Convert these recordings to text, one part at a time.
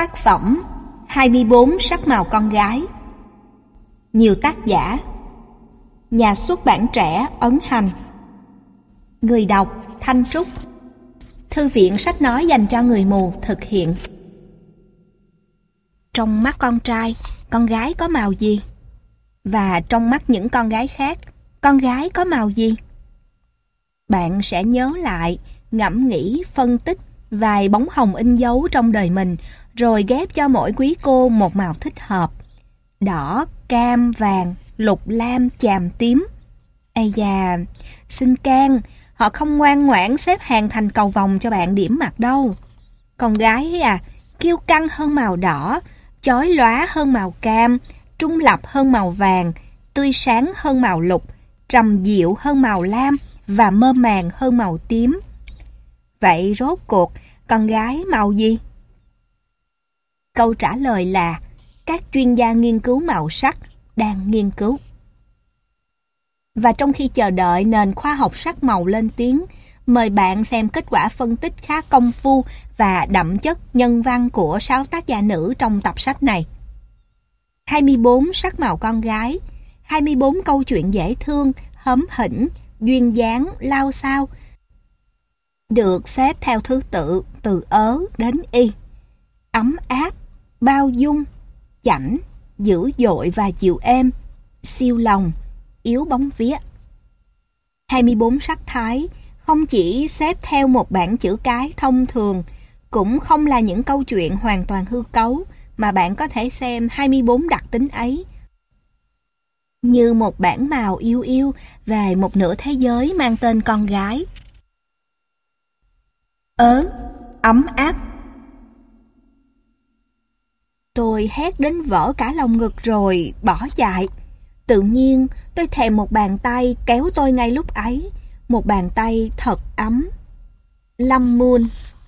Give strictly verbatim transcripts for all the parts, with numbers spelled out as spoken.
Tác phẩm hai mươi bốn sắc màu con gái. Nhiều tác giả. Nhà xuất bản trẻ Ấn Hành. Người đọc Thanh Trúc. Thư viện sách nói dành cho người mù thực hiện. Trong mắt con trai, con gái có màu gì? Và trong mắt những con gái khác, con gái có màu gì? Bạn sẽ nhớ lại, ngẫm nghĩ, phân tích vài bóng hồng in dấu trong đời mình, rồi ghép cho mỗi quý cô một màu thích hợp. Đỏ, cam, vàng, lục, lam, chàm, tím. Ây da, xin can, họ không ngoan ngoãn xếp hàng thành cầu vồng cho bạn điểm mặt đâu. Con gái à, kiêu căng hơn màu đỏ, chói lóa hơn màu cam, trung lập hơn màu vàng, tươi sáng hơn màu lục, trầm dịu hơn màu lam và mơ màng hơn màu tím. Vậy rốt cuộc, con gái màu gì? Câu trả lời là các chuyên gia nghiên cứu màu sắc đang nghiên cứu. Và trong khi chờ đợi nền khoa học sắc màu lên tiếng, mời bạn xem kết quả phân tích khá công phu và đậm chất nhân văn của sáu tác giả nữ trong tập sách này. hai mươi bốn sắc màu con gái, hai mươi bốn câu chuyện dễ thương, hóm hỉnh, duyên dáng, lao xao, được xếp theo thứ tự từ ớ đến y. Ấm áp, bao dung, chảnh, dữ dội và dịu êm, siêu lòng, yếu bóng vía. hai mươi bốn sắc thái không chỉ xếp theo một bảng chữ cái thông thường, cũng không là những câu chuyện hoàn toàn hư cấu, mà bạn có thể xem hai mươi bốn đặc tính ấy như một bảng màu yêu yêu về một nửa thế giới mang tên con gái. Ớ, ấm áp. Tôi hét đến vỡ cả lồng ngực rồi bỏ chạy. Tự nhiên tôi thèm một bàn tay kéo tôi ngay lúc ấy, một bàn tay thật ấm. Lâm Moon.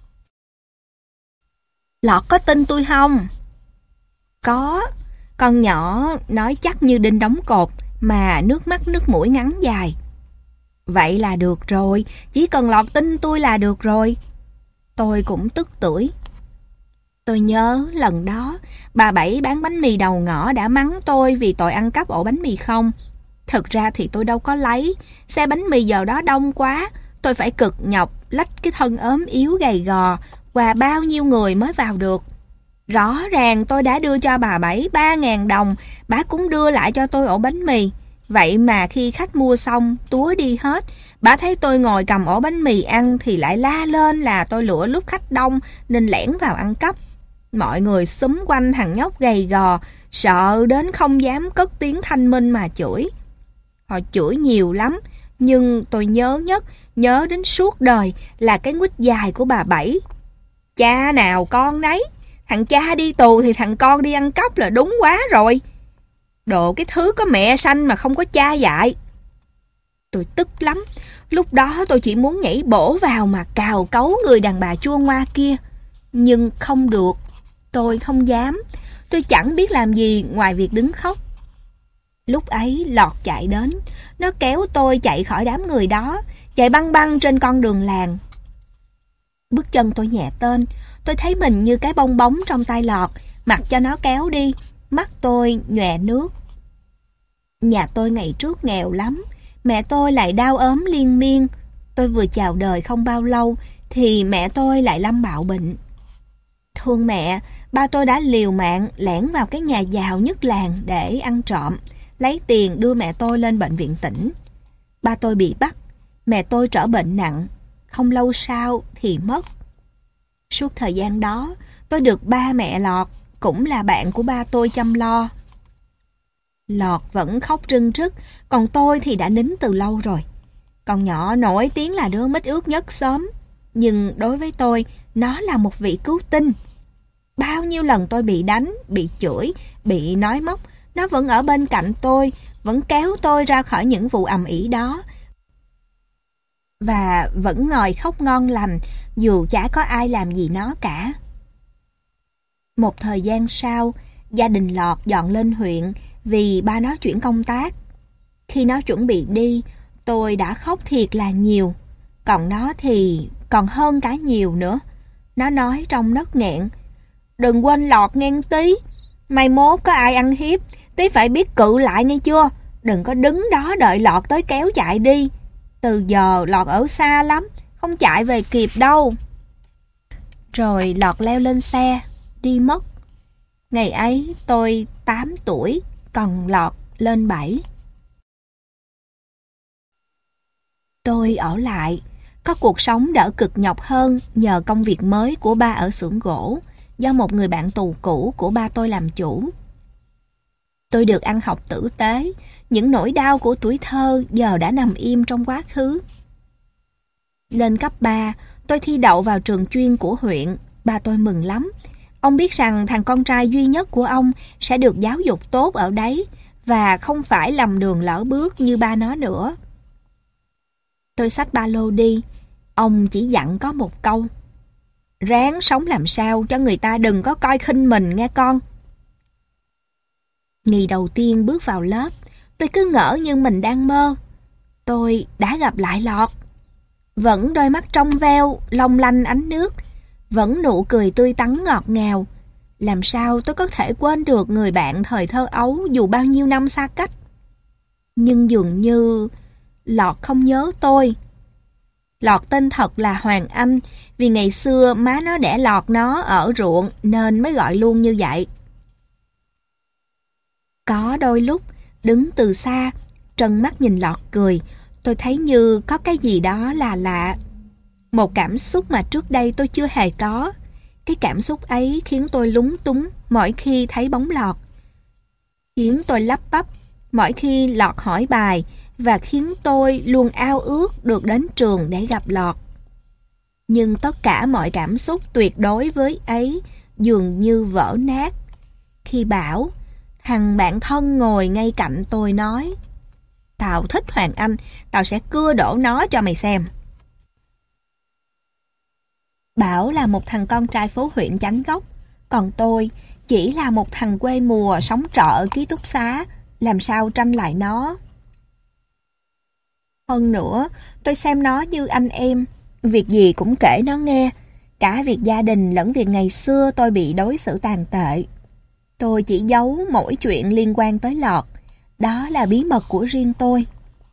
Lọt có tin tôi không? Có. Con nhỏ nói chắc như đinh đóng cột, mà nước mắt nước mũi ngắn dài. Vậy là được rồi, chỉ cần Lọt tin tôi là được rồi. Tôi cũng tức tưởi. Tôi nhớ lần đó, bà Bảy bán bánh mì đầu ngõ đã mắng tôi vì tội ăn cắp ổ bánh mì không. Thực ra thì tôi đâu có lấy, xe bánh mì giờ đó đông quá, tôi phải cực nhọc lách cái thân ốm yếu gầy gò qua bao nhiêu người mới vào được. Rõ ràng tôi đã đưa cho bà Bảy ba ngàn đồng, bà cũng đưa lại cho tôi ổ bánh mì. Vậy mà khi khách mua xong, túa đi hết, bà thấy tôi ngồi cầm ổ bánh mì ăn thì lại la lên là tôi lựa lúc khách đông nên lẻn vào ăn cắp. Mọi người xúm quanh thằng nhóc gầy gò, sợ đến không dám cất tiếng thanh minh mà chửi. Họ chửi nhiều lắm, nhưng tôi nhớ nhất, nhớ đến suốt đời là cái nguýt dài của bà Bảy. Cha nào con nấy, thằng cha đi tù thì thằng con đi ăn cắp là đúng quá rồi. Đồ cái thứ có mẹ sanh mà không có cha dạy. Tôi tức lắm, lúc đó tôi chỉ muốn nhảy bổ vào mà cào cấu người đàn bà chua ngoa kia. Nhưng không được, tôi không dám, tôi chẳng biết làm gì ngoài việc đứng khóc. Lúc ấy Lọt chạy đến, nó kéo tôi chạy khỏi đám người đó, chạy băng băng trên con đường làng. Bước chân tôi nhẹ tên, tôi thấy mình như cái bong bóng trong tay Lọt, mặc cho nó kéo đi, mắt tôi nhòe nước. Nhà tôi ngày trước nghèo lắm, mẹ tôi lại đau ốm liên miên. Tôi vừa chào đời không bao lâu thì mẹ tôi lại lâm bạo bệnh. Thương mẹ, ba tôi đã liều mạng lẻn vào cái nhà giàu nhất làng để ăn trộm, lấy tiền đưa mẹ tôi lên bệnh viện tỉnh. Ba tôi bị bắt, mẹ tôi trở bệnh nặng, không lâu sau thì mất. Suốt thời gian đó, tôi được ba mẹ Lọt, cũng là bạn của ba tôi chăm lo. Lọt vẫn khóc rưng rức, còn tôi thì đã nín từ lâu rồi. Con nhỏ nổi tiếng là đứa mít ướt nhất xóm, nhưng đối với tôi, nó là một vị cứu tinh. Bao nhiêu lần tôi bị đánh, bị chửi, bị nói móc, nó vẫn ở bên cạnh tôi, vẫn kéo tôi ra khỏi những vụ ầm ĩ đó. Và vẫn ngồi khóc ngon lành, dù chả có ai làm gì nó cả. Một thời gian sau, gia đình Lọt dọn lên huyện vì ba nó chuyển công tác. Khi nó chuẩn bị đi, tôi đã khóc thiệt là nhiều. Còn nó thì còn hơn cả nhiều nữa. Nó nói trong nấc nghẹn: Đừng quên lọt nghe tí. Mai mốt có ai ăn hiếp, tí phải biết cự lại nghe chưa? Đừng có đứng đó đợi lọt tới kéo chạy đi. Từ giờ lọt ở xa lắm, không chạy về kịp đâu. Rồi lọt leo lên xe, đi mất. Ngày ấy tôi tám tuổi, còn lọt lên bảy. Tôi ở lại, có cuộc sống đỡ cực nhọc hơn nhờ công việc mới của ba ở xưởng gỗ, do một người bạn tù cũ của ba tôi làm chủ. Tôi được ăn học tử tế, những nỗi đau của tuổi thơ giờ đã nằm im trong quá khứ. Lên cấp ba, tôi thi đậu vào trường chuyên của huyện, ba tôi mừng lắm. Ông biết rằng thằng con trai duy nhất của ông sẽ được giáo dục tốt ở đấy và không phải lầm đường lỡ bước như ba nó nữa. Tôi xách ba lô đi, ông chỉ dặn có một câu: ráng sống làm sao cho người ta đừng có coi khinh mình nghe con. Ngày đầu tiên bước vào lớp, tôi cứ ngỡ như mình đang mơ. Tôi đã gặp lại Lọt. Vẫn đôi mắt trong veo, long lanh ánh nước, vẫn nụ cười tươi tắn ngọt ngào. Làm sao tôi có thể quên được người bạn thời thơ ấu dù bao nhiêu năm xa cách. Nhưng dường như Lọt không nhớ tôi. Lọt tên thật là Hoàng Anh, vì ngày xưa má nó đẻ Lọt nó ở ruộng nên mới gọi luôn như vậy. Có đôi lúc, đứng từ xa, trân mắt nhìn Lọt cười, tôi thấy như có cái gì đó là lạ. Một cảm xúc mà trước đây tôi chưa hề có. Cái cảm xúc ấy khiến tôi lúng túng mỗi khi thấy bóng Lọt. Khiến tôi lắp bắp mỗi khi Lọt hỏi bài, và khiến tôi luôn ao ước được đến trường để gặp Lọt. Nhưng tất cả mọi cảm xúc tuyệt đối với ấy dường như vỡ nát khi Bảo, thằng bạn thân ngồi ngay cạnh tôi, nói: tao thích Hoàng Anh, tao sẽ cưa đổ nó cho mày xem. Bảo là một thằng con trai phố huyện Chánh Gốc, còn tôi chỉ là một thằng quê mùa sống trọ ở ký túc xá, làm sao tranh lại nó. Hơn nữa, tôi xem nó như anh em, việc gì cũng kể nó nghe, cả việc gia đình lẫn việc ngày xưa tôi bị đối xử tàn tệ. Tôi chỉ giấu mỗi chuyện liên quan tới Lọt, đó là bí mật của riêng tôi.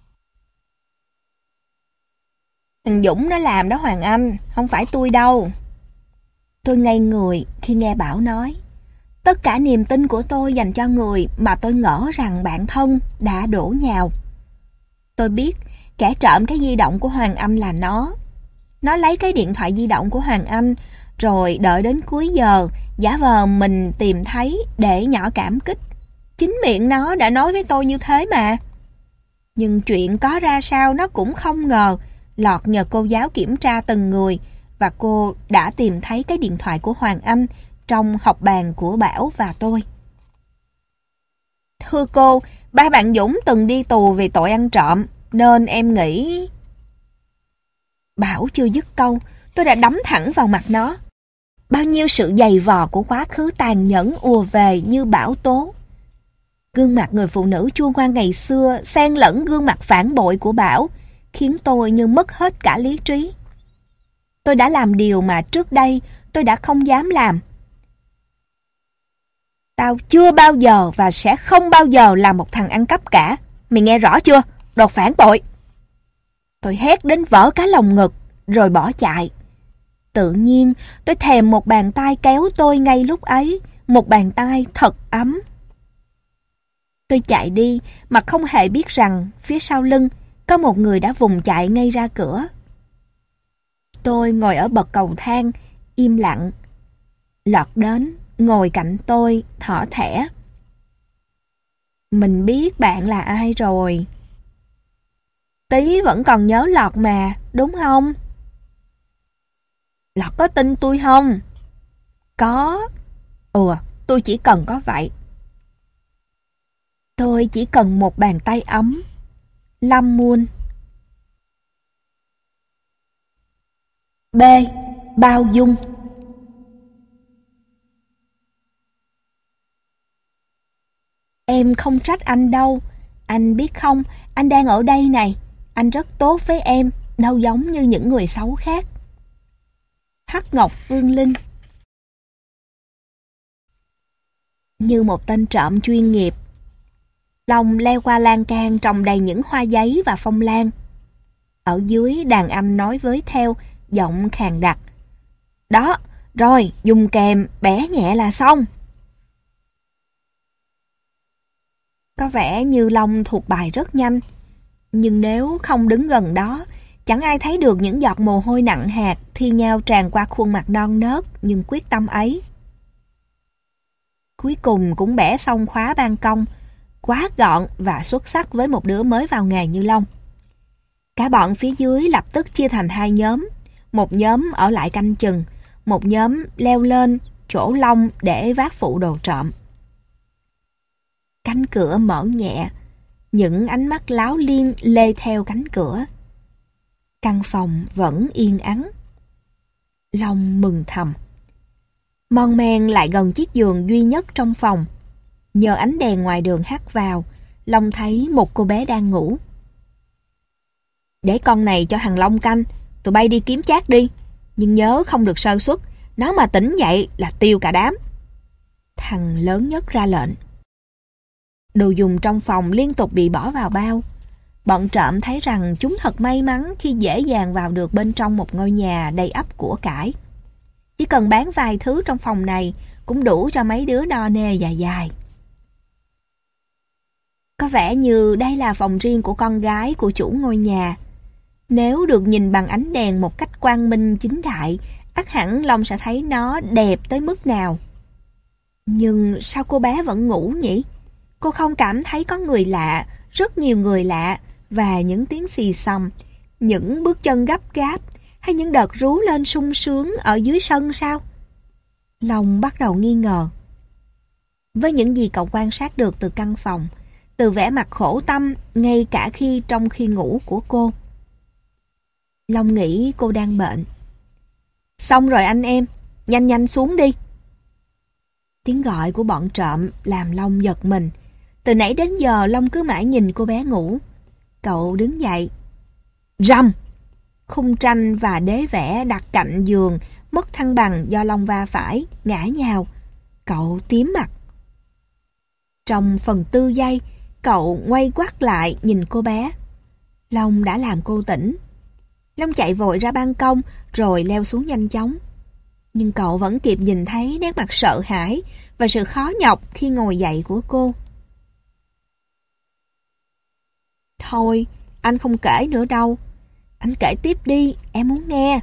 Thằng Dũng nó làm đó Hoàng Anh, không phải tôi đâu. Tôi ngây người khi nghe Bảo nói. Tất cả niềm tin của tôi dành cho người mà tôi ngỡ rằng bạn thân đã đổ nhào. Tôi biết kẻ trộm cái di động của Hoàng Anh là nó. Nó lấy cái điện thoại di động của Hoàng Anh, rồi đợi đến cuối giờ, giả vờ mình tìm thấy để nhỏ cảm kích. Chính miệng nó đã nói với tôi như thế mà. Nhưng chuyện có ra sao nó cũng không ngờ. Lọt nhờ cô giáo kiểm tra từng người, và cô đã tìm thấy cái điện thoại của Hoàng Anh trong học bàn của Bảo và tôi. Thưa cô, ba bạn Dũng từng đi tù vì tội ăn trộm, nên em nghĩ... Bảo chưa dứt câu, tôi đã đấm thẳng vào mặt nó. Bao nhiêu sự dày vò của quá khứ tàn nhẫn ùa về như bão tố. Gương mặt người phụ nữ chua ngoan ngày xưa xen lẫn gương mặt phản bội của Bảo, khiến tôi như mất hết cả lý trí. Tôi đã làm điều mà trước đây tôi đã không dám làm. Tao chưa bao giờ và sẽ không bao giờ là một thằng ăn cắp cả. Mày nghe rõ chưa? Đồ phản bội. Tôi hét đến vỡ cả lồng ngực, rồi bỏ chạy. Tự nhiên, tôi thèm một bàn tay kéo tôi ngay lúc ấy, một bàn tay thật ấm. Tôi chạy đi mà không hề biết rằng phía sau lưng có một người đã vùng chạy ngay ra cửa. Tôi ngồi ở bậc cầu thang, im lặng. Lọt đến, ngồi cạnh tôi, thỏ thẻ. Mình biết bạn là ai rồi. Tí vẫn còn nhớ Lọt mà, đúng không? Lọt có tin tôi không? Có. Ừ, tôi chỉ cần có vậy. Tôi chỉ cần một bàn tay ấm. Lâm Muôn. B. Bao dung. Em không trách anh đâu. Anh biết không, anh đang ở đây này. Anh rất tốt với em, đâu giống như những người xấu khác. Hắc Ngọc Phương Linh. Như một tên trộm chuyên nghiệp, Long leo qua lan can trồng đầy những hoa giấy và phong lan. Ở dưới, đàn anh nói với theo, giọng khàn đặc. Đó, rồi, dùng kềm, bẻ nhẹ là xong. Có vẻ như Long thuộc bài rất nhanh, nhưng nếu không đứng gần đó, chẳng ai thấy được những giọt mồ hôi nặng hạt thi nhau tràn qua khuôn mặt non nớt nhưng quyết tâm ấy. Cuối cùng cũng bẻ xong khóa ban công, quá gọn và xuất sắc với một đứa mới vào nghề như Long. Cả bọn phía dưới lập tức chia thành hai nhóm, một nhóm ở lại canh chừng, một nhóm leo lên chỗ Long để vác phụ đồ trộm. Cánh cửa mở nhẹ, những ánh mắt láo liên lê theo cánh cửa. Căn phòng vẫn yên ắng. Long mừng thầm. Mon men lại gần chiếc giường duy nhất trong phòng. Nhờ ánh đèn ngoài đường hắt vào, Long thấy một cô bé đang ngủ. Để con này cho thằng Long canh, tụi bay đi kiếm Chát đi. Nhưng nhớ không được sơ suất, nó mà tỉnh dậy là tiêu cả đám. Thằng lớn nhất ra lệnh. Đồ dùng trong phòng liên tục bị bỏ vào bao. Bọn trộm thấy rằng chúng thật may mắn khi dễ dàng vào được bên trong một ngôi nhà đầy ắp của cải. Chỉ cần bán vài thứ trong phòng này cũng đủ cho mấy đứa no nê dài dài. Có vẻ như đây là phòng riêng của con gái của chủ ngôi nhà. Nếu được nhìn bằng ánh đèn một cách quang minh chính đại, ắt hẳn Long sẽ thấy nó đẹp tới mức nào. Nhưng sao cô bé vẫn ngủ nhỉ? Cô không cảm thấy có người lạ, rất nhiều người lạ, và những tiếng xì xầm, những bước chân gấp gáp, hay những đợt rú lên sung sướng ở dưới sân sao? Long bắt đầu nghi ngờ. Với những gì cậu quan sát được từ căn phòng, từ vẻ mặt khổ tâm ngay cả khi trong khi ngủ của cô, Long nghĩ cô đang bệnh. Xong rồi anh em, nhanh nhanh xuống đi. Tiếng gọi của bọn trộm làm Long giật mình. Từ nãy đến giờ Long cứ mãi nhìn cô bé ngủ. Cậu đứng dậy. Rầm! Khung tranh và đế vẽ đặt cạnh giường mất thăng bằng do Long va phải, ngã nhào. Cậu tím mặt. Trong phần tư giây, cậu quay quắt lại nhìn cô bé. Long đã làm cô tỉnh. Long chạy vội ra ban công rồi leo xuống nhanh chóng. Nhưng cậu vẫn kịp nhìn thấy nét mặt sợ hãi và sự khó nhọc khi ngồi dậy của cô. Thôi, anh không kể nữa đâu. Anh kể tiếp đi, em muốn nghe.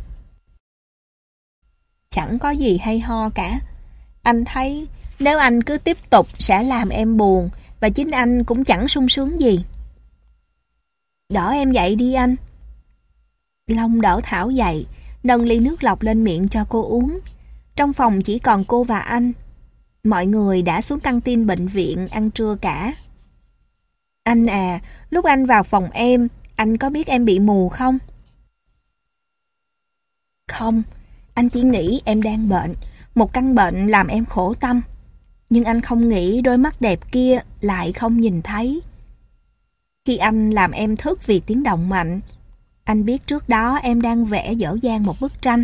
Chẳng có gì hay ho cả. Anh thấy nếu anh cứ tiếp tục sẽ làm em buồn, và chính anh cũng chẳng sung sướng gì. Đỡ em dậy đi anh. Long đỡ Thảo dậy, nâng ly nước lọc lên miệng cho cô uống. Trong phòng chỉ còn cô và anh. Mọi người đã xuống căng tin bệnh viện ăn trưa cả. Anh à, lúc anh vào phòng em, anh có biết em bị mù không? Không, anh chỉ nghĩ em đang bệnh, một căn bệnh làm em khổ tâm. Nhưng anh không nghĩ đôi mắt đẹp kia lại không nhìn thấy. Khi anh làm em thức vì tiếng động mạnh, anh biết trước đó em đang vẽ dở dang một bức tranh.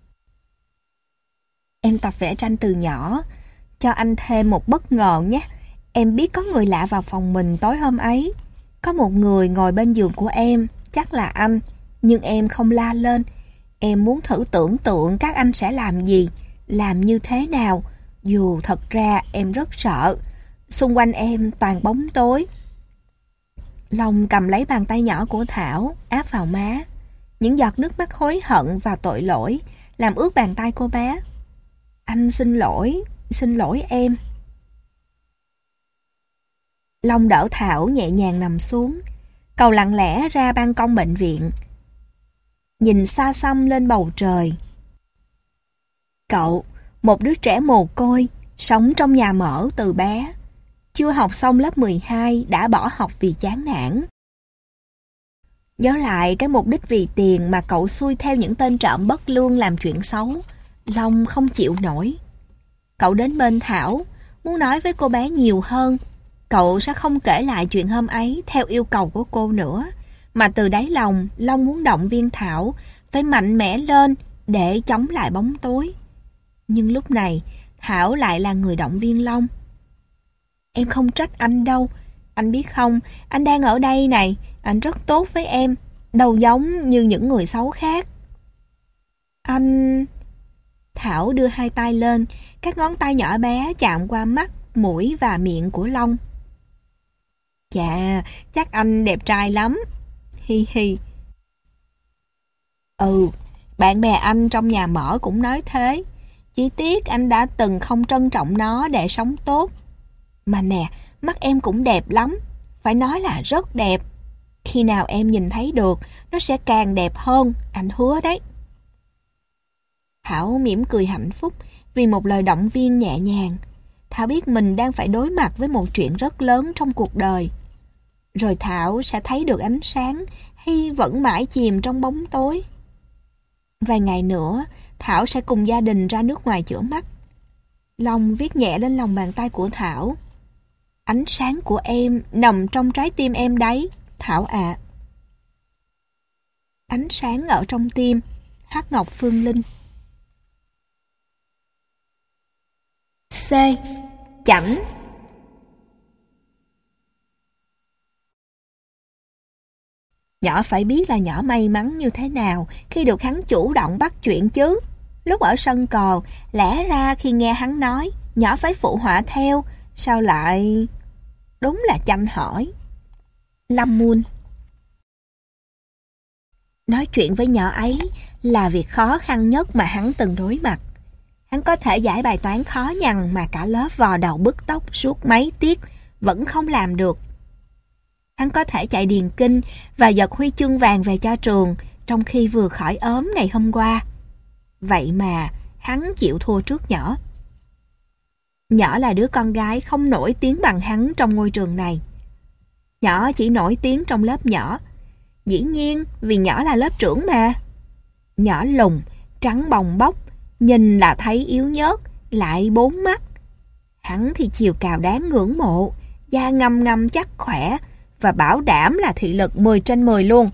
Em tập vẽ tranh từ nhỏ. Cho anh thêm một bất ngờ nhé. Em biết có người lạ vào phòng mình tối hôm ấy. Có một người ngồi bên giường của em, chắc là anh. Nhưng em không la lên. Em muốn thử tưởng tượng các anh sẽ làm gì, làm như thế nào. Dù thật ra em rất sợ. Xung quanh em toàn bóng tối. Long cầm lấy bàn tay nhỏ của Thảo, áp vào má. Những giọt nước mắt hối hận và tội lỗi làm ướt bàn tay cô bé. Anh xin lỗi, xin lỗi em. Long đỡ Thảo nhẹ nhàng nằm xuống. Cậu lặng lẽ ra ban công bệnh viện, nhìn xa xăm lên bầu trời. Cậu, một đứa trẻ mồ côi, sống trong nhà mở từ bé, chưa học xong lớp mười hai đã bỏ học vì chán nản. Nhớ lại cái mục đích vì tiền mà cậu xuôi theo những tên trộm bất lương làm chuyện xấu, Long không chịu nổi. Cậu đến bên Thảo, muốn nói với cô bé nhiều hơn. Cậu sẽ không kể lại chuyện hôm ấy theo yêu cầu của cô nữa, mà từ đáy lòng Long muốn động viên Thảo phải mạnh mẽ lên để chống lại bóng tối. Nhưng lúc này Thảo lại là người động viên Long. Em không trách anh đâu. Anh biết không, anh đang ở đây này, anh rất tốt với em, đâu giống như những người xấu khác. Anh... Thảo đưa hai tay lên, các ngón tay nhỏ bé chạm qua mắt, mũi và miệng của Long. Chà, chắc anh đẹp trai lắm. Hi hi. Ừ, bạn bè anh trong nhà mở cũng nói thế. Chỉ tiếc anh đã từng không trân trọng nó để sống tốt. Mà nè, mắt em cũng đẹp lắm. Phải nói là rất đẹp. Khi nào em nhìn thấy được, nó sẽ càng đẹp hơn, anh hứa đấy. Thảo mỉm cười hạnh phúc vì một lời động viên nhẹ nhàng. Thảo biết mình đang phải đối mặt với một chuyện rất lớn trong cuộc đời. Rồi Thảo sẽ thấy được ánh sáng hay vẫn mãi chìm trong bóng tối. Vài ngày nữa, Thảo sẽ cùng gia đình ra nước ngoài chữa mắt. Long viết nhẹ lên lòng bàn tay của Thảo. Ánh sáng của em nằm trong trái tim em đấy, Thảo ạ. À. Ánh sáng ở trong tim, Hắc Ngọc Phương Linh. C. Chảnh. Nhỏ phải biết là nhỏ may mắn như thế nào khi được hắn chủ động bắt chuyện chứ. Lúc ở sân cò, lẽ ra khi nghe hắn nói, nhỏ phải phụ họa theo, sao lại... Đúng là chanh hỏi. Lâm Mun. Nói chuyện với nhỏ ấy là việc khó khăn nhất mà hắn từng đối mặt. Hắn có thể giải bài toán khó nhằn mà cả lớp vò đầu bứt tóc suốt mấy tiết vẫn không làm được. Hắn có thể chạy điền kinh và giật huy chương vàng về cho trường trong khi vừa khỏi ốm ngày hôm qua. Vậy mà hắn chịu thua trước nhỏ. Nhỏ là đứa con gái không nổi tiếng bằng hắn trong ngôi trường này. Nhỏ chỉ nổi tiếng trong lớp nhỏ. Dĩ nhiên vì nhỏ là lớp trưởng mà. Nhỏ lùn, trắng bồng bóc, nhìn là thấy yếu nhớt, lại bốn mắt. Hắn thì chiều cao đáng ngưỡng mộ, da ngăm ngăm chắc khỏe và bảo đảm là thị lực mười trên mười luôn.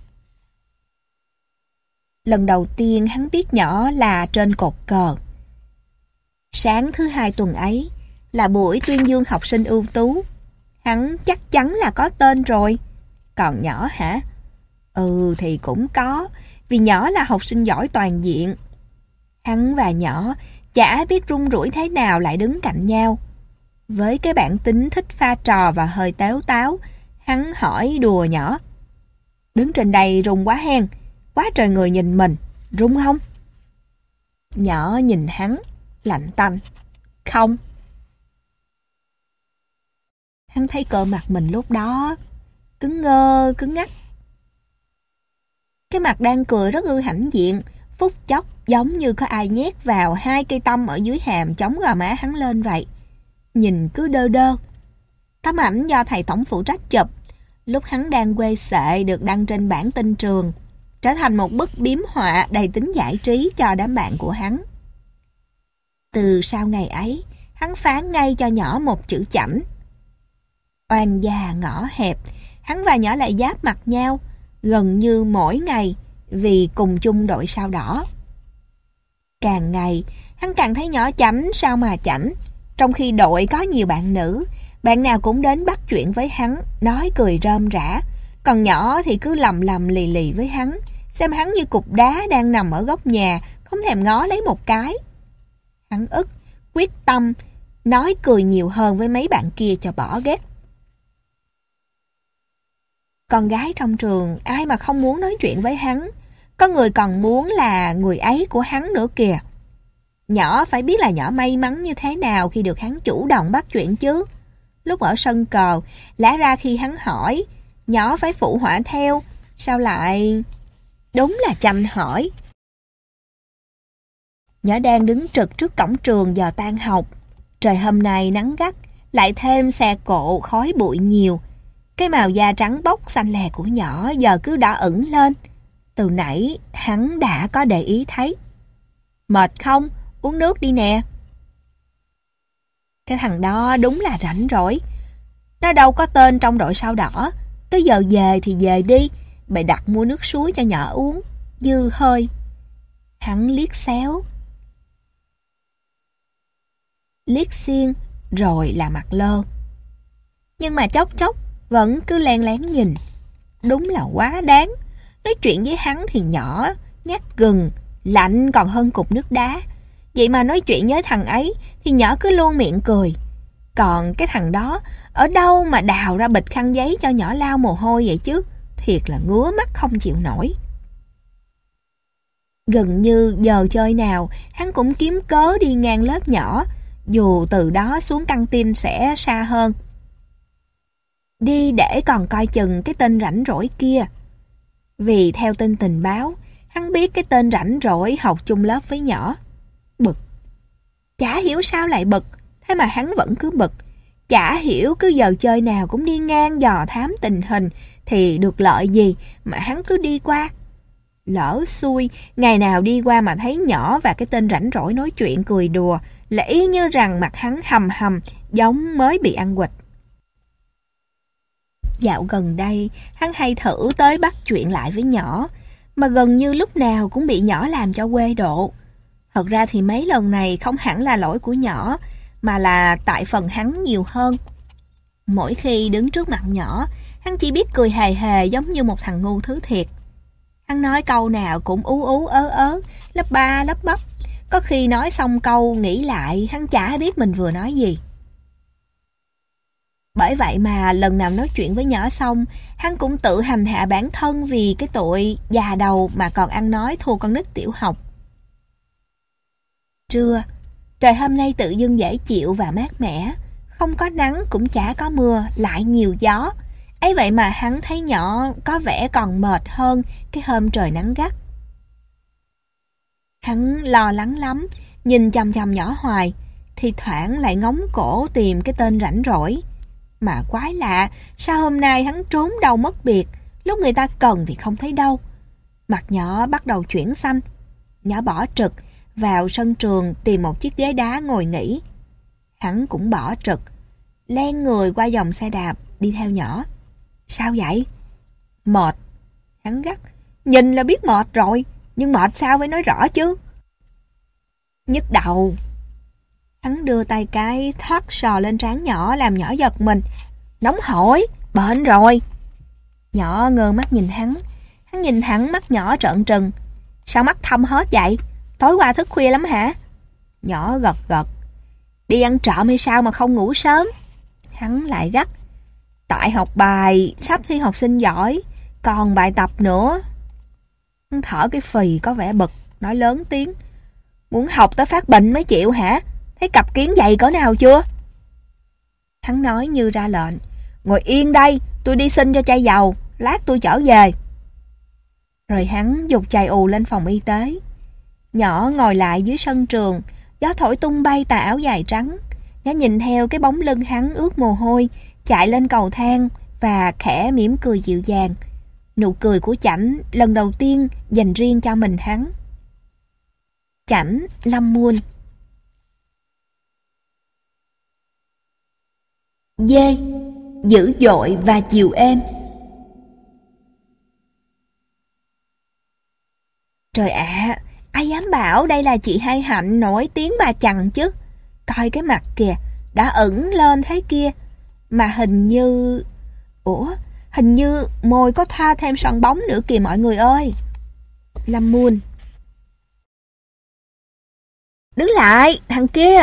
Lần đầu tiên hắn biết nhỏ là trên cột cờ. Sáng thứ hai tuần ấy là buổi tuyên dương học sinh ưu tú. Hắn chắc chắn là có tên rồi. Còn nhỏ hả? Ừ thì cũng có, vì nhỏ là học sinh giỏi toàn diện. Hắn và nhỏ chả biết rung rủi thế nào lại đứng cạnh nhau. Với cái bản tính thích pha trò và hơi tếu táo, hắn hỏi đùa nhỏ. Đứng trên đây rung quá hen, quá trời người nhìn mình, rung không? Nhỏ nhìn hắn, lạnh tanh. Không. Hắn thấy cơ mặt mình lúc đó cứng ngơ, cứng ngắc. Cái mặt đang cười rất ư hãnh diện, phút chốc giống như có ai nhét vào hai cây tăm ở dưới hàm chống gò má hắn lên vậy. Nhìn cứ đơ đơ. Tấm ảnh do thầy tổng phụ trách chụp lúc hắn đang quê sệ được đăng trên bảng tin trường, trở thành một bức biếm họa đầy tính giải trí cho đám bạn của hắn. Từ sau ngày ấy, hắn phán ngay cho nhỏ một chữ chảnh. Oan gia ngõ hẹp, hắn và nhỏ lại giáp mặt nhau gần như mỗi ngày vì cùng chung đội sao đỏ. Càng ngày, hắn càng thấy nhỏ chảnh sao mà chảnh, trong khi đội có nhiều bạn nữ, bạn nào cũng đến bắt chuyện với hắn, nói cười rơm rã, còn nhỏ thì cứ lầm lầm lì lì với hắn, xem hắn như cục đá đang nằm ở góc nhà, không thèm ngó lấy một cái. Hắn ức, quyết tâm, nói cười nhiều hơn với mấy bạn kia cho bỏ ghét. Con gái trong trường, ai mà không muốn nói chuyện với hắn, có người còn muốn là người ấy của hắn nữa kìa. Nhỏ phải biết là nhỏ may mắn như thế nào khi được hắn chủ động bắt chuyện chứ. Lúc ở sân cờ, lẽ ra khi hắn hỏi, nhỏ phải phụ họa theo, sao lại... Đúng là chanh hỏi. Nhỏ đang đứng trực trước cổng trường giờ tan học. Trời hôm nay nắng gắt, lại thêm xe cộ khói bụi nhiều. Cái màu da trắng bóc xanh lè của nhỏ giờ cứ đỏ ửng lên. Từ nãy hắn đã có để ý thấy. Mệt không? Uống nước đi nè. Cái thằng đó đúng là rảnh rỗi. Nó đâu có tên trong đội sao đỏ. Tới giờ về thì về đi. Bày đặt mua nước suối cho nhỏ uống. Dư hơi. Hắn liếc xéo, liếc xiên, rồi là mặt lơ. nhưng mà chốc chốc vẫn cứ len lén nhìn. Đúng là quá đáng. Nói chuyện với hắn thì nhỏ, nhát gừng, lạnh còn hơn cục nước đá. Vậy mà nói chuyện với thằng ấy thì nhỏ cứ luôn miệng cười. Còn cái thằng đó, ở đâu mà đào ra bịch khăn giấy cho nhỏ lau mồ hôi vậy chứ? Thiệt là ngứa mắt không chịu nổi. Gần như giờ chơi nào, hắn cũng kiếm cớ đi ngang lớp nhỏ, dù từ đó xuống căng tin sẽ xa hơn. Đi để còn coi chừng cái tên rảnh rỗi kia. Vì theo tin tình báo, hắn biết cái tên rảnh rỗi học chung lớp với nhỏ. Bực. Chả hiểu sao lại bực, thế mà hắn vẫn cứ bực. Chả hiểu cứ giờ chơi nào cũng đi ngang dò thám tình hình thì được lợi gì mà hắn cứ đi qua. Lỡ xui, ngày nào đi qua mà thấy nhỏ và cái tên rảnh rỗi nói chuyện cười đùa, là y như rằng mặt hắn hầm hầm, giống mới bị ăn quỵt. Dạo gần đây, hắn hay thử tới bắt chuyện lại với nhỏ, mà gần như lúc nào cũng bị nhỏ làm cho quê độ. Thật ra thì mấy lần này không hẳn là lỗi của nhỏ, mà là tại phần hắn nhiều hơn. Mỗi khi đứng trước mặt nhỏ, hắn chỉ biết cười hề hề giống như một thằng ngu thứ thiệt. Hắn nói câu nào cũng ú ú ớ ớ, lắp ba lắp bắp. Có khi nói xong câu nghĩ lại, hắn chả biết mình vừa nói gì. Bởi vậy mà lần nào nói chuyện với nhỏ xong, hắn cũng tự hành hạ bản thân vì cái tội già đầu mà còn ăn nói thua con nít tiểu học. Trưa, trời hôm nay tự dưng dễ chịu và mát mẻ, không có nắng cũng chả có mưa, lại nhiều gió. Ấy vậy mà hắn thấy nhỏ có vẻ còn mệt hơn cái hôm trời nắng gắt. Hắn lo lắng lắm, nhìn chằm chằm nhỏ hoài, thì thoảng lại ngóng cổ tìm cái tên rảnh rỗi. Mà quái lạ, sao hôm nay hắn trốn đâu mất biệt, lúc người ta cần thì không thấy đâu. Mặt nhỏ bắt đầu chuyển xanh. Nhỏ bỏ trực, vào sân trường tìm một chiếc ghế đá ngồi nghỉ. Hắn cũng bỏ trực, len người qua dòng xe đạp, đi theo nhỏ. Sao vậy? Mệt. Hắn gắt. Nhìn là biết mệt rồi, nhưng mệt sao phải nói rõ chứ. Nhức đầu. Hắn đưa tay cái thoát sò lên trán nhỏ làm nhỏ giật mình. Nóng hổi, bệnh rồi. Nhỏ ngơ mắt nhìn hắn. Hắn nhìn thẳng mắt nhỏ trợn trừng. Sao mắt thâm hết vậy? Tối qua thức khuya lắm hả? Nhỏ gật gật. Đi ăn trộm hay sao mà không ngủ sớm? Hắn lại gắt. Tại học bài, sắp thi học sinh giỏi, còn bài tập nữa. Hắn thở cái phì có vẻ bực, nói lớn tiếng. Muốn học tới phát bệnh mới chịu hả? Thấy cặp kiến dày cỡ nào chưa? Hắn nói như ra lệnh. Ngồi yên đây, tôi đi xin cho chai dầu, lát tôi chở về. Rồi hắn giục chài ù lên phòng y tế. Nhỏ ngồi lại dưới sân trường, gió thổi tung bay tà áo dài trắng. Nó nhìn theo cái bóng lưng hắn ướt mồ hôi, chạy lên cầu thang và khẽ mỉm cười dịu dàng. Nụ cười của Chảnh lần đầu tiên dành riêng cho mình hắn. Chảnh Lâm Muôn. Dê, dữ dội và chiều êm. Trời ạ, à, ai dám bảo đây là chị Hai Hạnh nổi tiếng bà chằn chứ. Coi cái mặt kìa, đã ửng lên thế kia. Mà hình như... Ủa, hình như môi có thoa thêm son bóng nữa kìa mọi người ơi. Lâm Muôn. Đứng lại, thằng kia.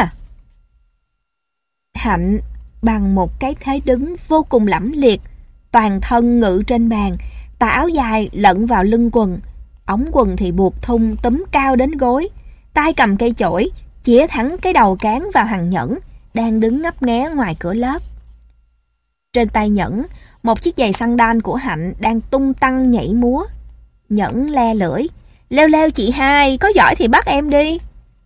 Hạnh bằng một cái thế đứng vô cùng lẫm liệt, toàn thân ngự trên bàn, tà áo dài lẫn vào lưng quần, ống quần thì buộc thun túm cao đến gối, tay cầm cây chổi, chĩa thẳng cái đầu cán vào thằng Nhẫn đang đứng ngấp nghé ngoài cửa lớp. Trên tay Nhẫn, một chiếc giày sandal của Hạnh đang tung tăng nhảy múa. Nhẫn le lưỡi, leo leo chị hai, có giỏi thì bắt em đi.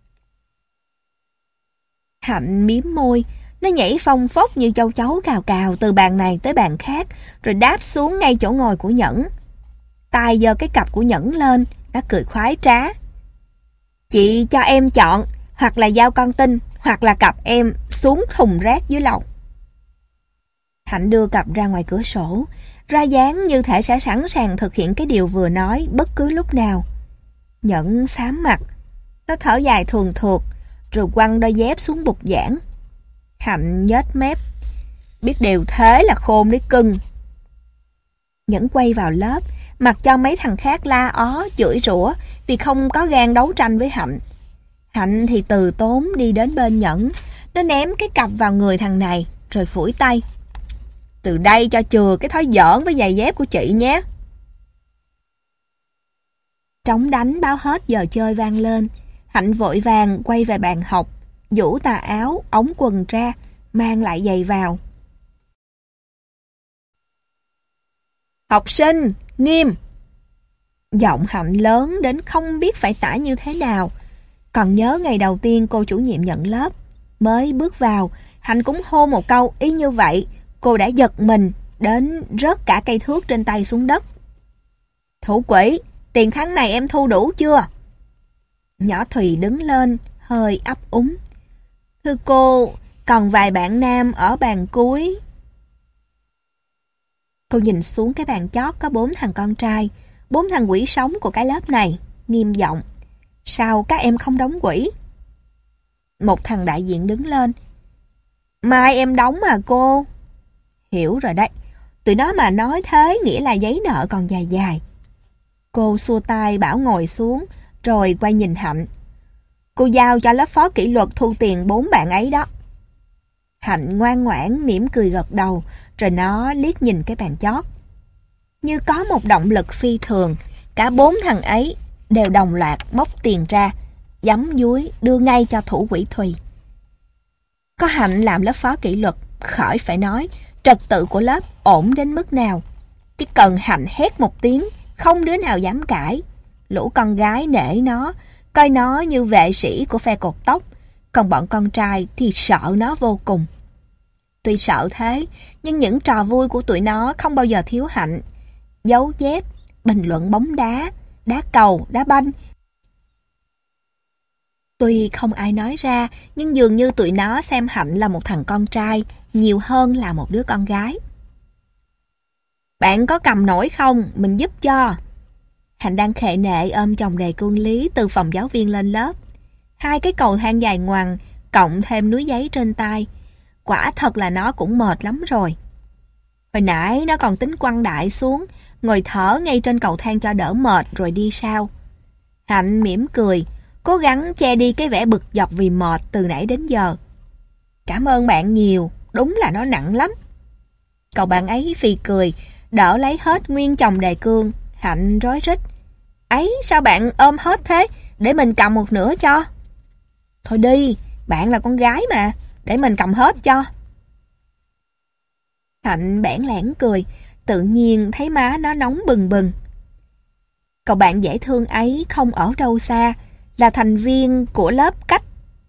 Hạnh miếm môi, nó nhảy phông phốc như châu chấu cào cào từ bàn này tới bàn khác, rồi đáp xuống ngay chỗ ngồi của Nhẫn. Tay giơ cái cặp của Nhẫn lên, nó cười khoái trá. Chị cho em chọn, hoặc là giao con tin, hoặc là cặp em xuống thùng rác dưới lầu. Hạnh đưa cặp ra ngoài cửa sổ, ra dáng như thể sẽ sẵn sàng thực hiện cái điều vừa nói bất cứ lúc nào. Nhẫn xám mặt, nó thở dài thuần thượt, rồi quăng đôi dép xuống bục giảng. Hạnh nhếch mép. biết điều thế là khôn đấy cưng. Nhẫn quay vào lớp, mặc cho mấy thằng khác la ó, chửi rủa vì không có gan đấu tranh với Hạnh. Hạnh thì từ tốn đi đến bên Nhẫn, nó ném cái cặp vào người thằng này, rồi phủi tay. Từ đây cho chừa cái thói giỡn với giày dép của chị nhé. Trống đánh báo hết giờ chơi vang lên. Hạnh vội vàng quay về bàn học, giũ tà áo, ống quần ra, mang lại giày vào. Học sinh, nghiêm! Giọng Hạnh lớn đến không biết phải tả như thế nào. Còn nhớ ngày đầu tiên cô chủ nhiệm nhận lớp, mới bước vào, Hạnh cũng hô một câu y như vậy. Cô đã giật mình, đến rớt cả cây thước trên tay xuống đất. Thủ quỹ, tiền tháng này em thu đủ chưa? Nhỏ Thùy đứng lên, hơi ấp úng. Thưa cô, còn vài bạn nam ở bàn cuối. Cô nhìn xuống cái bàn chót có bốn thằng con trai, bốn thằng quỷ sống của cái lớp này, nghiêm giọng. Sao các em không đóng quỹ? Một thằng đại diện đứng lên. Mai em đóng mà cô. Hiểu rồi đấy, tụi nó mà nói thế nghĩa là giấy nợ còn dài dài. Cô xua tay bảo ngồi xuống, rồi quay nhìn Hạnh. Cô giao cho lớp phó kỷ luật thu tiền bốn bạn ấy đó. Hạnh ngoan ngoãn mỉm cười gật đầu, rồi nó liếc nhìn cái bàn chót. Như có một động lực phi thường, cả bốn thằng ấy đều đồng loạt móc tiền ra, giấm dúi đưa ngay cho thủ quỹ Thùy. Có Hạnh làm lớp phó kỷ luật, khỏi phải nói, trật tự của lớp ổn đến mức nào. Chỉ cần Hạnh hét một tiếng, không đứa nào dám cãi. Lũ con gái nể nó, coi nó như vệ sĩ của phe cột tóc, còn bọn con trai thì sợ nó vô cùng. Tuy sợ thế, nhưng những trò vui của tụi nó không bao giờ thiếu Hạnh. Giấu dép, bình luận bóng đá, đá cầu, đá banh. Tuy không ai nói ra, nhưng dường như tụi nó xem Hạnh là một thằng con trai, nhiều hơn là một đứa con gái. Bạn có cầm nổi không? Mình giúp cho. Hạnh đang khệ nệ ôm chồng đề cương lý từ phòng giáo viên lên lớp. Hai cái cầu thang dài ngoằng, cộng thêm núi giấy trên tay. Quả thật là nó cũng mệt lắm rồi. Hồi nãy nó còn tính quăng đại xuống, ngồi thở ngay trên cầu thang cho đỡ mệt rồi đi sau. Hạnh mỉm cười, cố gắng che đi cái vẻ bực dọc vì mệt từ nãy đến giờ. Cảm ơn bạn nhiều, đúng là nó nặng lắm. Cậu bạn ấy phì cười, đỡ lấy hết nguyên chồng đề cương. Hạnh rối rít. Ấy, sao bạn ôm hết thế? Để mình cầm một nửa cho. Thôi đi, bạn là con gái mà, để mình cầm hết cho. Hạnh bẽn lẽn cười, tự nhiên thấy má nó nóng bừng bừng. Cậu bạn dễ thương ấy không ở đâu xa, là thành viên của lớp cách.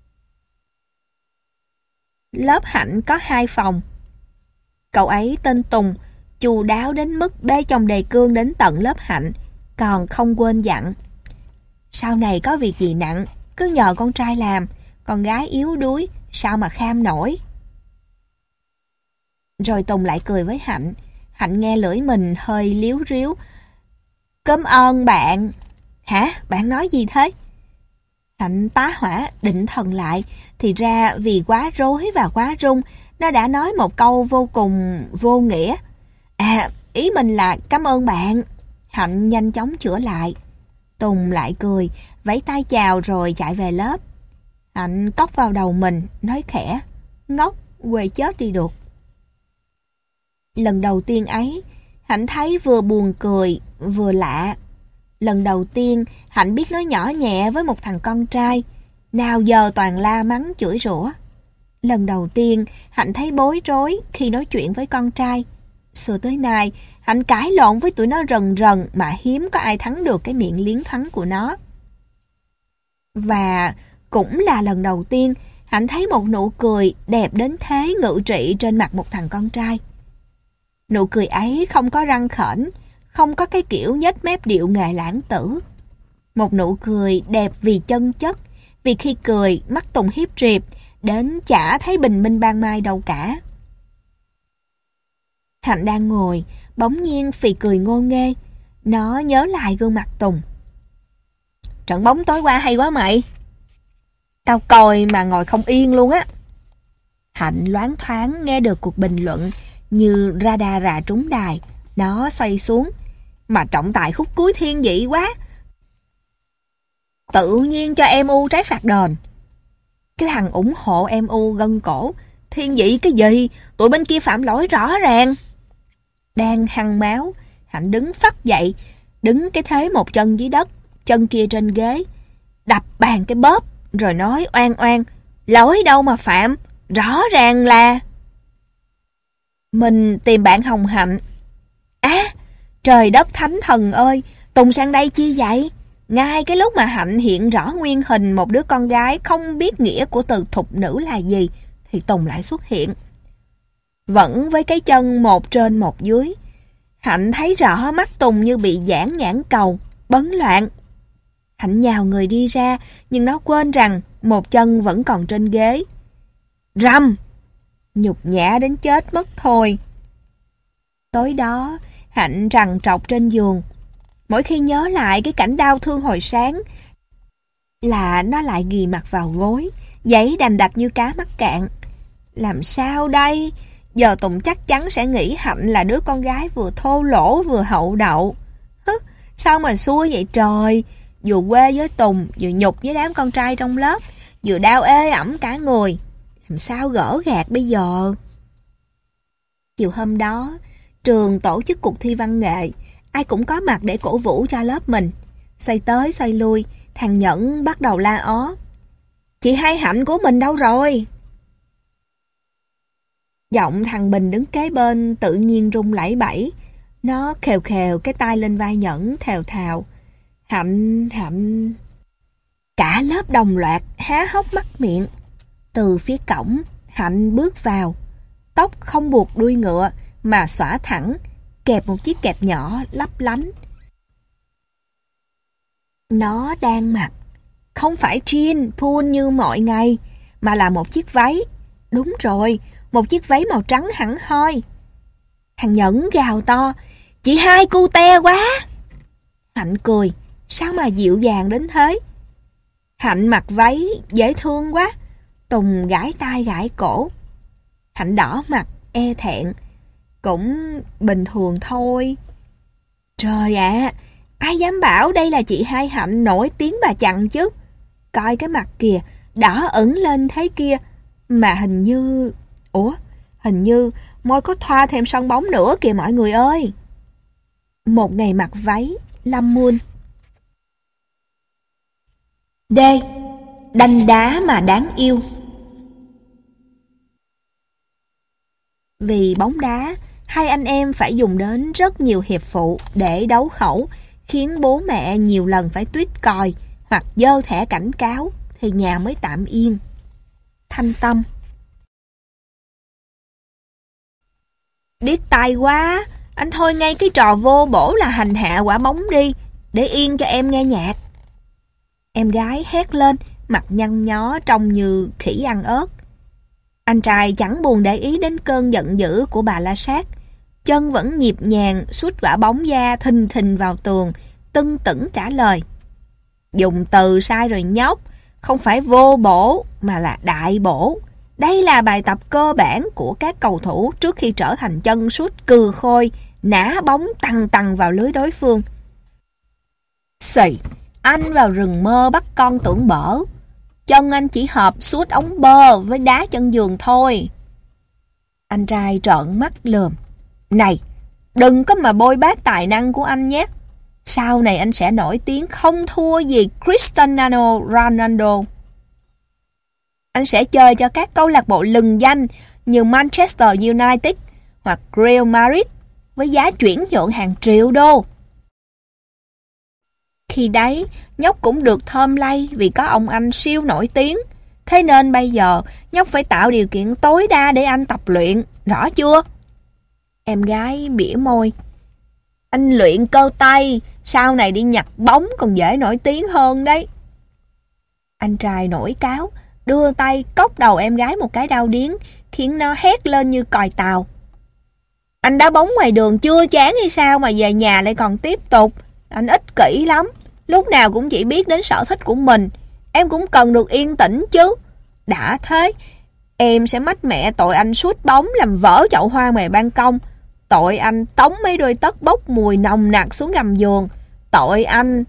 Lớp Hạnh có hai phòng. Cậu ấy tên Tùng, chu đáo đến mức bê chồng đề cương đến tận lớp Hạnh, còn không quên dặn. Sau này có việc gì nặng, cứ nhờ con trai làm, con gái yếu đuối, sao mà kham nổi. Rồi Tùng lại cười với Hạnh. Hạnh nghe lưỡi mình hơi líu ríu. Cám ơn bạn. Hả? Bạn nói gì thế? Hạnh tá hỏa định thần lại, thì ra vì quá rối và quá run, nó đã nói một câu vô cùng vô nghĩa. À, ý mình là cảm ơn bạn. Hạnh nhanh chóng chữa lại. Tùng lại cười, vẫy tay chào rồi chạy về lớp. Hạnh cốc vào đầu mình, nói khẽ, ngốc, quê chết đi được. Lần đầu tiên ấy, Hạnh thấy vừa buồn cười, vừa lạ. Lần đầu tiên, Hạnh biết nói nhỏ nhẹ với một thằng con trai, nào giờ toàn la mắng chửi rủa. Lần đầu tiên, Hạnh thấy bối rối khi nói chuyện với con trai. Xưa tới nay, Hạnh cãi lộn với tụi nó rần rần mà hiếm có ai thắng được cái miệng liến thoáng của nó. Và cũng là lần đầu tiên, Hạnh thấy một nụ cười đẹp đến thế ngự trị trên mặt một thằng con trai. Nụ cười ấy không có răng khểnh, không có cái kiểu nhếch mép điệu nghệ lãng tử. Một nụ cười đẹp vì chân chất, vì khi cười mắt Tùng hiếp riệp, đến chả thấy bình minh ban mai đâu cả. Hạnh đang ngồi, bỗng nhiên phì cười ngô nghê. Nó nhớ lại gương mặt Tùng. Trận bóng tối qua hay quá mày. Tao coi mà ngồi không yên luôn á. Hạnh loáng thoáng nghe được cuộc bình luận như radar rà trúng đài. Nó xoay xuống. Mà trọng tài khúc cuối thiên vị quá. Tự nhiên cho em u trái phạt đền. Cái thằng ủng hộ em u gân cổ. Thiên vị cái gì? Tụi bên kia phạm lỗi rõ ràng. Đang hăng máu, Hạnh đứng phắt dậy, đứng cái thế một chân dưới đất, chân kia trên ghế, đập bàn cái bóp, rồi nói oan oan, lỗi đâu mà phạm, rõ ràng là... Mình tìm bạn Hồng Hạnh. Á, trời đất thánh thần ơi, Tùng sang đây chi vậy? Ngay cái lúc mà Hạnh hiện rõ nguyên hình một đứa con gái không biết nghĩa của từ thục nữ là gì, thì Tùng lại xuất hiện. Vẫn với cái chân một trên một dưới. Hạnh thấy rõ mắt Tùng như bị giãn nhãn cầu, bấn loạn. Hạnh nhào người đi ra, nhưng nó quên rằng một chân vẫn còn trên ghế. Rầm! Nhục nhã đến chết mất thôi. Tối đó, Hạnh trằn trọc trên giường. Mỗi khi nhớ lại cái cảnh đau thương hồi sáng, là nó lại ghì mặt vào gối, giấy đành đạch như cá mắc cạn. Làm sao đây? Giờ Tùng chắc chắn sẽ nghĩ Hạnh là đứa con gái vừa thô lỗ vừa hậu đậu. Hứ, sao mà xui vậy trời? Vừa quê với Tùng, vừa nhục với đám con trai trong lớp, vừa đau ê ẩm cả người. Làm sao gỡ gạt bây giờ? Chiều hôm đó, trường tổ chức cuộc thi văn nghệ. Ai cũng có mặt để cổ vũ cho lớp mình. Xoay tới xoay lui, thằng Nhẫn bắt đầu la ó. Chị Hai Hạnh của mình đâu rồi? Giọng thằng Bình đứng kế bên tự nhiên rung lẩy bẩy. Nó khều khều cái tay lên vai Nhẫn thều thào. Hạnh, Hạnh... Cả lớp đồng loạt há hốc mắt miệng. Từ phía cổng, Hạnh bước vào. Tóc không buộc đuôi ngựa mà xõa thẳng, kẹp một chiếc kẹp nhỏ lấp lánh. Nó đang mặc không phải jean, thun như mọi ngày, mà là một chiếc váy. Đúng rồi, một chiếc váy màu trắng hẳn hoi. Thằng Nhẫn gào to, chị Hai cute quá. Hạnh cười, sao mà dịu dàng đến thế? Hạnh mặc váy dễ thương quá. Tùng gãi tai gãi cổ. Hạnh đỏ mặt, e thẹn. Cũng bình thường thôi. Trời ạ, à, ai dám bảo đây là chị Hai Hạnh nổi tiếng bà chằn chứ? Coi cái mặt kìa, đỏ ửng lên thế kia. Mà hình như... Ủa, hình như môi có thoa thêm son bóng nữa kìa mọi người ơi. Một ngày mặc váy, Lâm Moon. D. Đanh đá mà đáng yêu. Vì bóng đá, hai anh em phải dùng đến rất nhiều hiệp phụ để đấu khẩu, khiến bố mẹ nhiều lần phải tuýt còi hoặc dơ thẻ cảnh cáo thì nhà mới tạm yên. Thanh Tâm. Điếc tai quá, anh thôi ngay cái trò vô bổ là hành hạ quả bóng đi, để yên cho em nghe nhạc. Em gái hét lên, mặt nhăn nhó trông như khỉ ăn ớt. Anh trai chẳng buồn để ý đến cơn giận dữ của bà la sát. Chân vẫn nhịp nhàng sút quả bóng da thình thình vào tường, tưng tửng trả lời. Dùng từ sai rồi nhóc, không phải vô bổ mà là đại bổ. Đây là bài tập cơ bản của các cầu thủ trước khi trở thành chân sút cừ khôi, nã bóng tằng tằng vào lưới đối phương. Xì, anh vào rừng mơ bắt con tưởng bở. Chân anh chỉ hợp sút ống bơ với đá chân giường thôi. Anh trai trợn mắt lườm. Này, đừng có mà bôi bác tài năng của anh nhé. Sau này anh sẽ nổi tiếng không thua gì Cristiano Ronaldo. Anh sẽ chơi cho các câu lạc bộ lừng danh như Manchester United hoặc Real Madrid với giá chuyển nhượng hàng triệu đô. Khi đấy, nhóc cũng được thơm lây vì có ông anh siêu nổi tiếng. Thế nên bây giờ, nhóc phải tạo điều kiện tối đa để anh tập luyện, rõ chưa? Em gái bỉa môi. Anh luyện cơ tay, sau này đi nhặt bóng còn dễ nổi tiếng hơn đấy. Anh trai nổi cáo, đưa tay cốc đầu em gái một cái đau điếng, khiến nó hét lên như còi tàu. Anh đá bóng ngoài đường chưa chán hay sao mà về nhà lại còn tiếp tục? Anh ích kỷ lắm, lúc nào cũng chỉ biết đến sở thích của mình. Em cũng cần được yên tĩnh chứ. Đã thế, Em sẽ mách mẹ tội anh sút bóng làm vỡ chậu hoa ngoài ban công. Tội anh tống mấy đôi tất bốc mùi nồng nặc xuống gầm giường. Tội anh...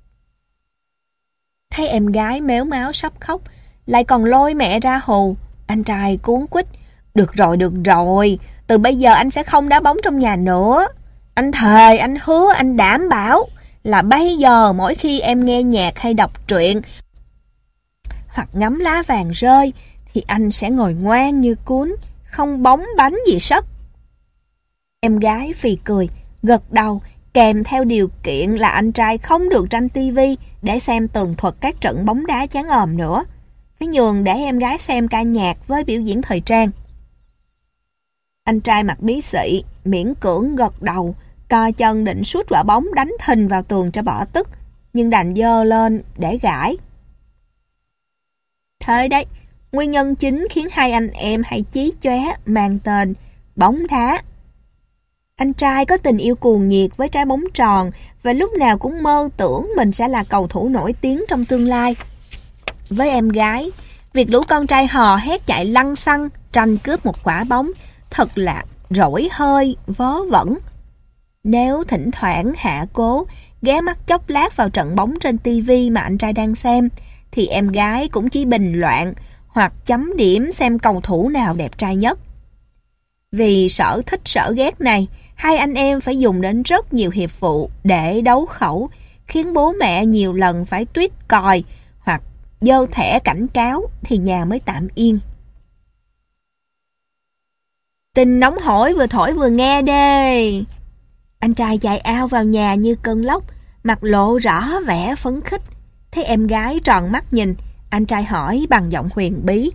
Thấy em gái mếu máo sắp khóc, lại còn lôi mẹ ra hù, anh trai cuống quýt. Được rồi, được rồi, từ bây giờ anh sẽ không đá bóng trong nhà nữa. Anh thề, anh hứa, anh đảm bảo là bây giờ mỗi khi em nghe nhạc hay đọc truyện hoặc ngắm lá vàng rơi thì anh sẽ ngồi ngoan như cún, không bóng bánh gì sất. Em gái phì cười, gật đầu, kèm theo điều kiện là anh trai không được tranh tivi để xem tường thuật các trận bóng đá chán ồm nữa. Phải nhường để em gái xem ca nhạc với biểu diễn thời trang. Anh trai mặt bí xị, miễn cưỡng gật đầu, co chân định sút quả bóng đánh thình vào tường cho bỏ tức, nhưng đành giơ lên để gãi. Thế đấy, nguyên nhân chính khiến hai anh em hay chí chóe mang tên bóng đá. Anh trai có tình yêu cuồng nhiệt với trái bóng tròn và lúc nào cũng mơ tưởng mình sẽ là cầu thủ nổi tiếng trong tương lai. Với em gái, việc lũ con trai hò hét chạy lăng xăng tranh cướp một quả bóng thật là rỗi hơi, vớ vẩn. Nếu thỉnh thoảng hạ cố ghé mắt chốc lát vào trận bóng trên tivi mà anh trai đang xem, thì em gái cũng chỉ bình loạn hoặc chấm điểm xem cầu thủ nào đẹp trai nhất. Vì sở thích sở ghét này, hai anh em phải dùng đến rất nhiều hiệp phụ để đấu khẩu, khiến bố mẹ nhiều lần phải tuýt còi hoặc giơ thẻ cảnh cáo thì nhà mới tạm yên. Tin nóng hổi vừa thổi vừa nghe đê. Anh trai chạy ao vào nhà như cơn lốc, mặt lộ rõ vẻ phấn khích. Thấy em gái tròn mắt nhìn, anh trai hỏi bằng giọng huyền bí.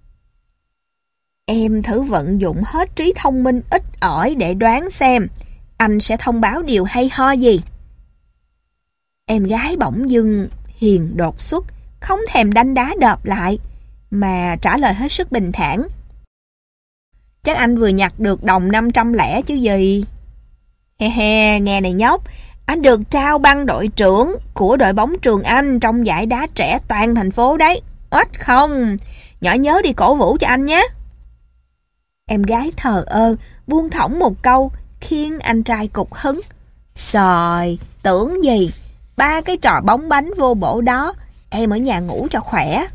Em thử vận dụng hết trí thông minh ít ỏi để đoán xem anh sẽ thông báo điều hay ho gì. Em gái bỗng dưng hiền đột xuất, không thèm đanh đá đợp lại, mà trả lời hết sức bình thản. Chắc anh vừa nhặt được đồng năm trăm lẻ chứ gì. He he, nghe này nhóc, anh được trao băng đội trưởng của đội bóng trường Anh trong giải đá trẻ toàn thành phố đấy. Ít không? Nhỏ nhớ đi cổ vũ cho anh nhé. Em gái thờ ơ, buông thõng một câu, khiến anh trai cục hứng. Xời, tưởng gì, ba cái trò bóng bánh vô bổ đó, em ở nhà ngủ cho khỏe.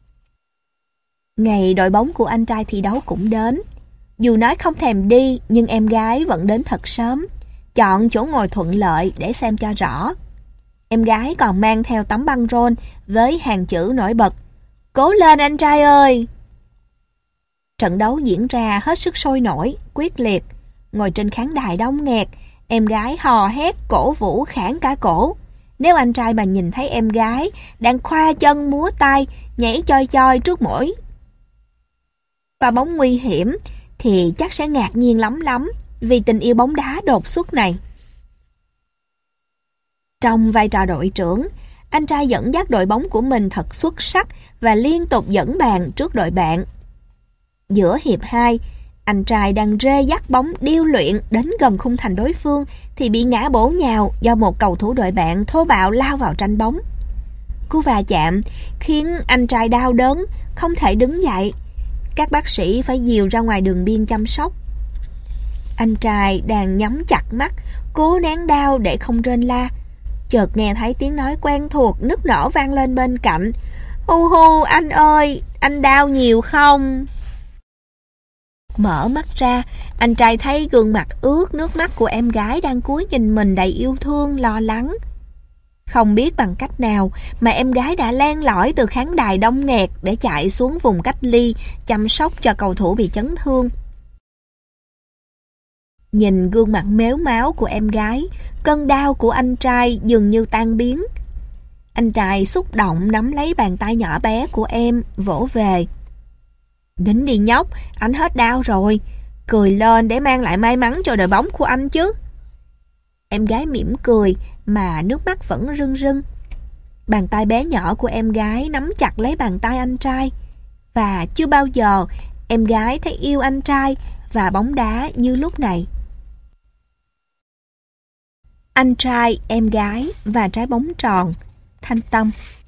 Ngày đội bóng của anh trai thi đấu cũng đến. Dù nói không thèm đi, nhưng em gái vẫn đến thật sớm, chọn chỗ ngồi thuận lợi để xem cho rõ. Em gái còn mang theo tấm băng rôn với hàng chữ nổi bật: Cố lên anh trai ơi! Trận đấu diễn ra hết sức sôi nổi, quyết liệt. Ngồi trên khán đài đông nghẹt, em gái hò hét cổ vũ khản cả cổ. Nếu anh trai mà nhìn thấy em gái đang khoa chân múa tay, nhảy choi choi trước mỗi và bóng nguy hiểm, thì chắc sẽ ngạc nhiên lắm lắm vì tình yêu bóng đá đột xuất này. Trong vai trò đội trưởng, anh trai dẫn dắt đội bóng của mình thật xuất sắc và liên tục dẫn bàn trước đội bạn. Giữa hiệp hai, anh trai đang rê dắt bóng điêu luyện đến gần khung thành đối phương thì bị ngã bổ nhào do một cầu thủ đội bạn thô bạo lao vào tranh bóng. Cú va chạm khiến anh trai đau đớn, không thể đứng dậy. Các bác sĩ phải dìu ra ngoài đường biên chăm sóc. Anh trai đang nhắm chặt mắt, cố nén đau để không rên la. Chợt nghe thấy tiếng nói quen thuộc nức nở vang lên bên cạnh. Hu hu, anh ơi, anh đau nhiều không? Mở mắt ra, anh trai thấy gương mặt ướt nước mắt của em gái đang cúi nhìn mình đầy yêu thương, lo lắng. Không biết bằng cách nào mà em gái đã len lỏi từ khán đài đông nghẹt để chạy xuống vùng cách ly, chăm sóc cho cầu thủ bị chấn thương. Nhìn gương mặt mếu máo của em gái, cơn đau của anh trai dường như tan biến. Anh trai xúc động nắm lấy bàn tay nhỏ bé của em, vỗ về. Đến đi nhóc, anh hết đau rồi. Cười lên để mang lại may mắn cho đội bóng của anh chứ. Em gái mỉm cười mà nước mắt vẫn rưng rưng. Bàn tay bé nhỏ của em gái nắm chặt lấy bàn tay anh trai. Và chưa bao giờ em gái thấy yêu anh trai và bóng đá như lúc này. Anh trai, em gái và trái bóng tròn. Thanh Tâm.